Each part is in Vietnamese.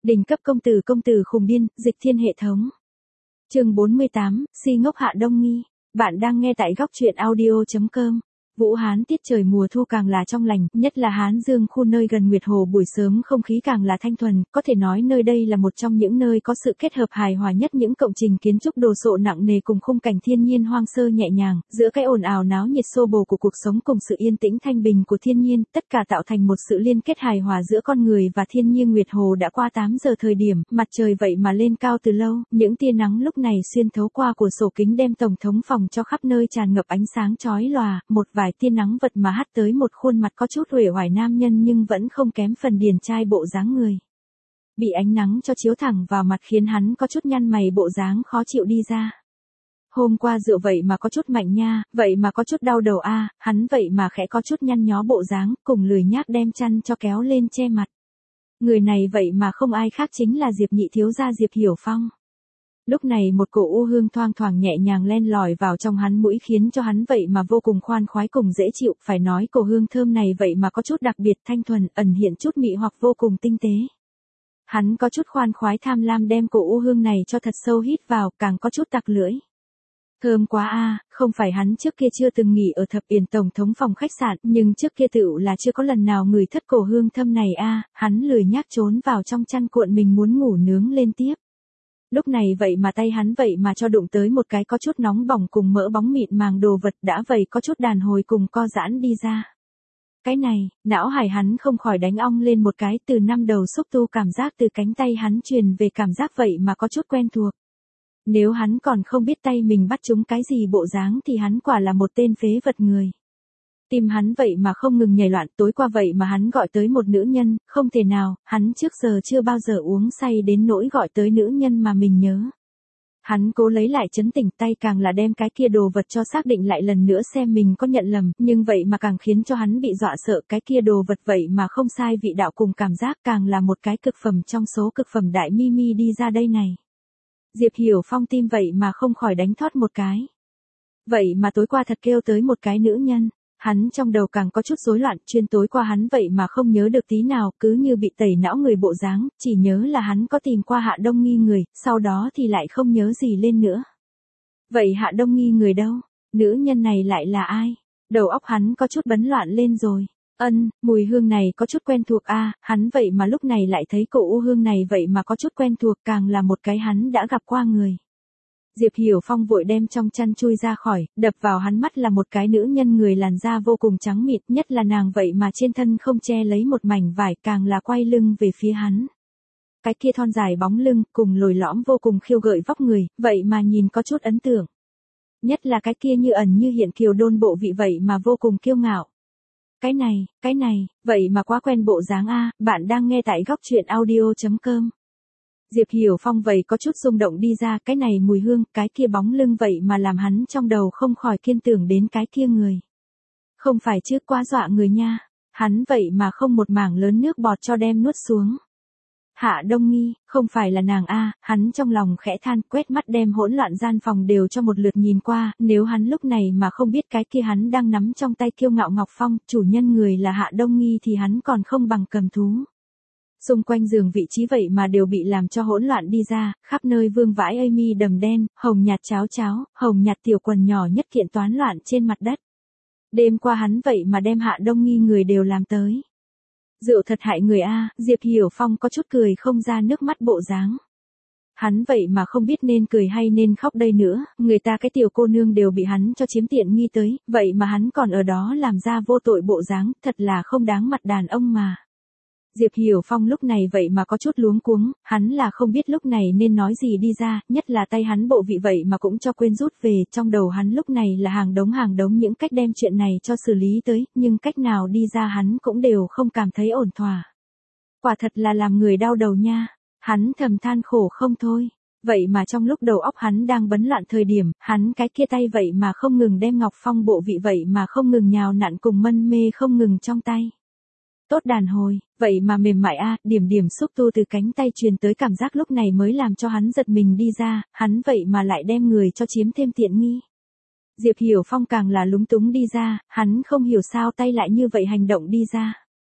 Đỉnh cấp công tử khùng điên, dịch thiên hệ thống. Chương 48, si ngốc Hạ Đông Nghi. Bạn đang nghe tại góc truyện audio.com. Vũ Hán tiết trời mùa thu càng là trong lành, nhất là Hán Dương khu nơi gần Nguyệt Hồ buổi sớm không khí càng là thanh thuần, có thể nói nơi đây là một trong những nơi có sự kết hợp hài hòa nhất những công trình kiến trúc đồ sộ nặng nề cùng khung cảnh thiên nhiên hoang sơ nhẹ nhàng, giữa cái ồn ào náo nhiệt xô bồ của cuộc sống cùng sự yên tĩnh thanh bình của thiên nhiên, tất cả tạo thành một sự liên kết hài hòa giữa con người và thiên nhiên. Nguyệt Hồ đã qua 8 giờ thời điểm, mặt trời vậy mà lên cao từ lâu, những tia nắng lúc này xuyên thấu qua cửa sổ kính đem tổng thống phòng cho khắp nơi tràn ngập ánh sáng chói lòa, một vài tia nắng vật mà hắt tới một khuôn mặt có chút uể oải nam nhân nhưng vẫn không kém phần điển trai bộ dáng người. Bị ánh nắng cho chiếu thẳng vào mặt khiến hắn có chút nhăn mày bộ dáng khó chịu đi ra. Hôm qua rượu vậy mà có chút mạnh nha, vậy mà có chút đau đầu a, hắn vậy mà khẽ có chút nhăn nhó bộ dáng, cùng lười nhác đem chăn cho kéo lên che mặt. Người này vậy mà không ai khác chính là Diệp nhị thiếu gia Diệp Hiểu Phong. Lúc này một cổ u hương thoang thoảng nhẹ nhàng len lỏi vào trong hắn mũi khiến cho hắn vậy mà vô cùng khoan khoái cùng dễ chịu, phải nói cổ hương thơm này vậy mà có chút đặc biệt thanh thuần, ẩn hiện chút mị hoặc vô cùng tinh tế. Hắn có chút khoan khoái tham lam đem cổ u hương này cho thật sâu hít vào, càng có chút tặc lưỡi. Thơm quá a, không phải hắn trước kia chưa từng nghỉ ở Thập Yển tổng thống phòng khách sạn, nhưng trước kia tựu là chưa có lần nào ngửi thất cổ hương thơm này a, hắn lười nhác trốn vào trong chăn cuộn mình muốn ngủ nướng lên tiếp. Lúc này vậy mà tay hắn vậy mà cho đụng tới một cái có chút nóng bỏng cùng mỡ bóng mịn màng đồ vật đã vậy có chút đàn hồi cùng co giãn đi ra. Cái này, não hải hắn không khỏi đánh ong lên một cái, từ năm đầu xúc tu cảm giác từ cánh tay hắn truyền về cảm giác vậy mà có chút quen thuộc. Nếu hắn còn không biết tay mình bắt trúng cái gì bộ dáng thì hắn quả là một tên phế vật người. Tim hắn vậy mà không ngừng nhảy loạn, tối qua vậy mà hắn gọi tới một nữ nhân, không thể nào, hắn trước giờ chưa bao giờ uống say đến nỗi gọi tới nữ nhân mà mình nhớ. Hắn cố lấy lại trấn tĩnh, tay càng là đem cái kia đồ vật cho xác định lại lần nữa xem mình có nhận lầm, nhưng vậy mà càng khiến cho hắn bị dọa sợ, cái kia đồ vật vậy mà không sai vị đạo cùng cảm giác, càng là một cái cực phẩm trong số cực phẩm đại mi đi ra đây này. Diệp Hiểu Phong tim vậy mà không khỏi đánh thót một cái. Vậy mà tối qua thật kêu tới một cái nữ nhân. Hắn trong đầu càng có chút rối loạn, chuyên tối qua hắn vậy mà không nhớ được tí nào, cứ như bị tẩy não người bộ dáng, chỉ nhớ là hắn có tìm qua Hạ Đông Nghi người, sau đó thì lại không nhớ gì lên nữa. Vậy Hạ Đông Nghi người đâu? Nữ nhân này lại là ai? Đầu óc hắn có chút bấn loạn lên rồi. Mùi hương này có chút quen thuộc a, hắn vậy mà lúc này lại thấy cổ u hương này vậy mà có chút quen thuộc, càng là một cái hắn đã gặp qua người. Diệp Hiểu Phong vội đem trong chăn chui ra khỏi, đập vào hắn mắt là một cái nữ nhân người làn da vô cùng trắng mịn, nhất là nàng vậy mà trên thân không che lấy một mảnh vải, càng là quay lưng về phía hắn. Cái kia thon dài bóng lưng, cùng lồi lõm vô cùng khiêu gợi vóc người, vậy mà nhìn có chút ấn tượng. Nhất là cái kia như ẩn như hiện kiều đôn bộ vị vậy mà vô cùng kiêu ngạo. Cái này, vậy mà quá quen bộ dáng a, bạn đang nghe tại góc truyện audio.com. Diệp Hiểu Phong vậy có chút rung động đi ra, cái này mùi hương, cái kia bóng lưng vậy mà làm hắn trong đầu không khỏi kiên tưởng đến cái kia người. Không phải chứ, quá dọa người nha, hắn vậy mà không một mảng lớn nước bọt cho đem nuốt xuống. Hạ Đông Nghi, không phải là nàng a, hắn trong lòng khẽ than, quét mắt đem hỗn loạn gian phòng đều cho một lượt nhìn qua, nếu hắn lúc này mà không biết cái kia hắn đang nắm trong tay kiêu ngạo Ngọc Phong, chủ nhân người là Hạ Đông Nghi thì hắn còn không bằng cầm thú. Xung quanh giường vị trí vậy mà đều bị làm cho hỗn loạn đi ra, khắp nơi vương vãi Amy đầm đen, hồng nhạt cháo, hồng nhạt tiểu quần nhỏ nhất kiện toán loạn trên mặt đất. Đêm qua hắn vậy mà đem Hạ Đông Nghi người đều làm tới. Rượu thật hại người a, Diệp Hiểu Phong có chút cười không ra nước mắt bộ dáng. Hắn vậy mà không biết nên cười hay nên khóc đây nữa, người ta cái tiểu cô nương đều bị hắn cho chiếm tiện nghi tới, vậy mà hắn còn ở đó làm ra vô tội bộ dáng, thật là không đáng mặt đàn ông mà. Diệp Hiểu Phong lúc này vậy mà có chút luống cuống, hắn là không biết lúc này nên nói gì đi ra, nhất là tay hắn bộ vị vậy mà cũng cho quên rút về, trong đầu hắn lúc này là hàng đống những cách đem chuyện này cho xử lý tới, nhưng cách nào đi ra hắn cũng đều không cảm thấy ổn thỏa. Quả thật là làm người đau đầu nha, hắn thầm than khổ không thôi. Vậy mà trong lúc đầu óc hắn đang bấn loạn thời điểm, hắn cái kia tay vậy mà không ngừng đem Ngọc Phong bộ vị vậy mà không ngừng nhào nặn cùng mân mê không ngừng trong tay. Tốt đàn hồi, vậy mà mềm mại a, điểm xúc tu từ cánh tay truyền tới cảm giác lúc này mới làm cho hắn giật mình đi ra, hắn vậy mà lại đem người cho chiếm thêm tiện nghi. Diệp Hiểu Phong càng là lúng túng đi ra, hắn không hiểu sao tay lại như vậy hành động đi ra.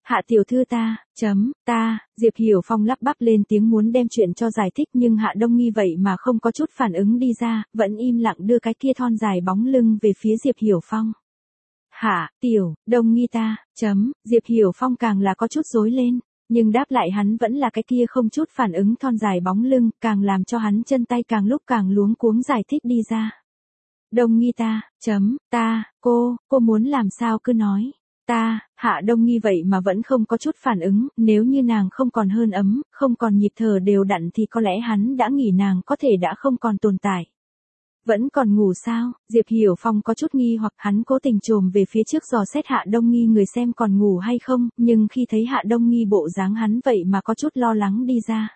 Hạ tiểu thư ta, Diệp Hiểu Phong lắp bắp lên tiếng muốn đem chuyện cho giải thích nhưng Hạ Đông Nghi vậy mà không có chút phản ứng đi ra, vẫn im lặng đưa cái kia thon dài bóng lưng về phía Diệp Hiểu Phong. Hạ, tiểu, Đông Nghi Diệp Hiểu Phong càng là có chút rối lên, nhưng đáp lại hắn vẫn là cái kia không chút phản ứng thon dài bóng lưng, càng làm cho hắn chân tay càng lúc càng luống cuống giải thích đi ra. Đông Nghi cô muốn làm sao cứ nói. Hạ Đông Nghi vậy mà vẫn không có chút phản ứng, nếu như nàng không còn hơn ấm, không còn nhịp thở đều đặn thì có lẽ hắn đã nghĩ nàng có thể đã không còn tồn tại. Vẫn còn ngủ sao? Diệp Hiểu Phong có chút nghi hoặc hắn cố tình trồm về phía trước dò xét Hạ Đông Nghi người xem còn ngủ hay không, nhưng khi thấy Hạ Đông Nghi bộ dáng hắn vậy mà có chút lo lắng đi ra.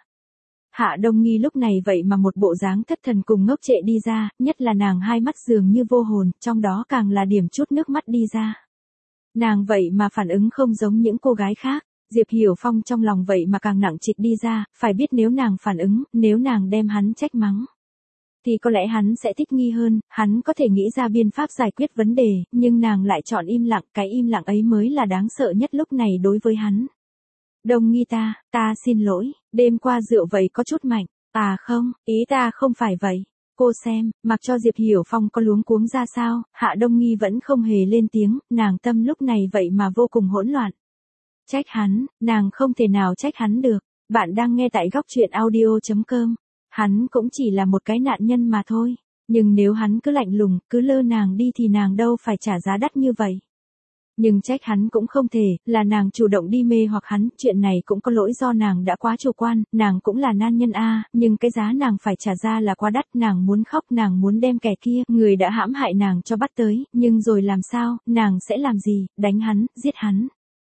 Hạ Đông Nghi lúc này vậy mà một bộ dáng thất thần cùng ngốc trệ đi ra, nhất là nàng hai mắt dường như vô hồn, trong đó càng là điểm chút nước mắt đi ra. Nàng vậy mà phản ứng không giống những cô gái khác, Diệp Hiểu Phong trong lòng vậy mà càng nặng trịch đi ra, phải biết nếu nàng phản ứng, nếu nàng đem hắn trách mắng, thì có lẽ hắn sẽ thích nghi hơn, hắn có thể nghĩ ra biện pháp giải quyết vấn đề, nhưng nàng lại chọn im lặng, cái im lặng ấy mới là đáng sợ nhất lúc này đối với hắn. Đông Nghi ta xin lỗi, đêm qua rượu vậy có chút mạnh, không, ý ta không phải vậy. Cô xem, mặc cho Diệp Hiểu Phong có luống cuống ra sao, Hạ Đông Nghi vẫn không hề lên tiếng, nàng tâm lúc này vậy mà vô cùng hỗn loạn. Trách hắn, nàng không thể nào trách hắn được, bạn đang nghe tại góc truyện audio.com, hắn cũng chỉ là một cái nạn nhân mà thôi, nhưng nếu hắn cứ lạnh lùng, cứ lơ nàng đi thì nàng đâu phải trả giá đắt như vậy. Nhưng trách hắn cũng không thể, là nàng chủ động đi mê hoặc hắn, chuyện này cũng có lỗi do nàng đã quá chủ quan, nàng cũng là nam nhân nhưng cái giá nàng phải trả ra là quá đắt, nàng muốn khóc, nàng muốn đem kẻ kia, người đã hãm hại nàng cho bắt tới, nhưng rồi làm sao, nàng sẽ làm gì, đánh hắn, giết hắn.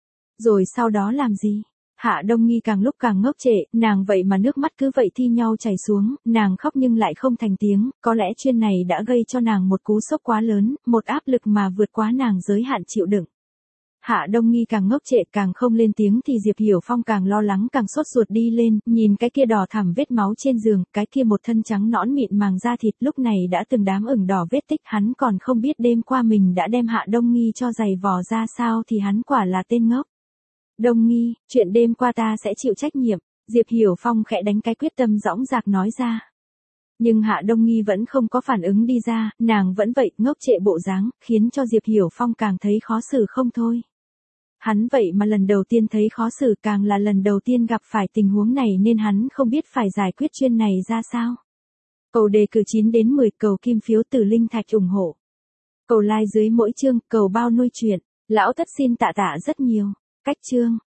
Rồi sau đó làm gì? Hạ Đông Nghi càng lúc càng ngốc trệ, nàng vậy mà nước mắt cứ vậy thi nhau chảy xuống, nàng khóc nhưng lại không thành tiếng, có lẽ chuyện này đã gây cho nàng một cú sốc quá lớn, một áp lực mà vượt quá nàng giới hạn chịu đựng. Hạ Đông Nghi càng ngốc trệ càng không lên tiếng thì Diệp Hiểu Phong càng lo lắng càng sốt ruột đi lên, nhìn cái kia đỏ thẳm vết máu trên giường, cái kia một thân trắng nõn mịn màng da thịt lúc này đã từng đám ửng đỏ vết tích, hắn còn không biết đêm qua mình đã đem Hạ Đông Nghi cho giày vò ra sao thì hắn quả là tên ngốc. Đông Nghi, chuyện đêm qua ta sẽ chịu trách nhiệm, Diệp Hiểu Phong khẽ đánh cái quyết tâm dõng dạc nói ra. Nhưng Hạ Đông Nghi vẫn không có phản ứng đi ra, nàng vẫn vậy ngốc trệ bộ dáng, khiến cho Diệp Hiểu Phong càng thấy khó xử không thôi. Hắn vậy mà lần đầu tiên thấy khó xử, càng là lần đầu tiên gặp phải tình huống này nên hắn không biết phải giải quyết chuyện này ra sao. Cầu đề cử 9 đến 10, cầu kim phiếu từ linh thạch ủng hộ. Cầu like dưới mỗi chương, cầu bao nuôi chuyện. Lão Tất xin tạ rất nhiều. Cách chương.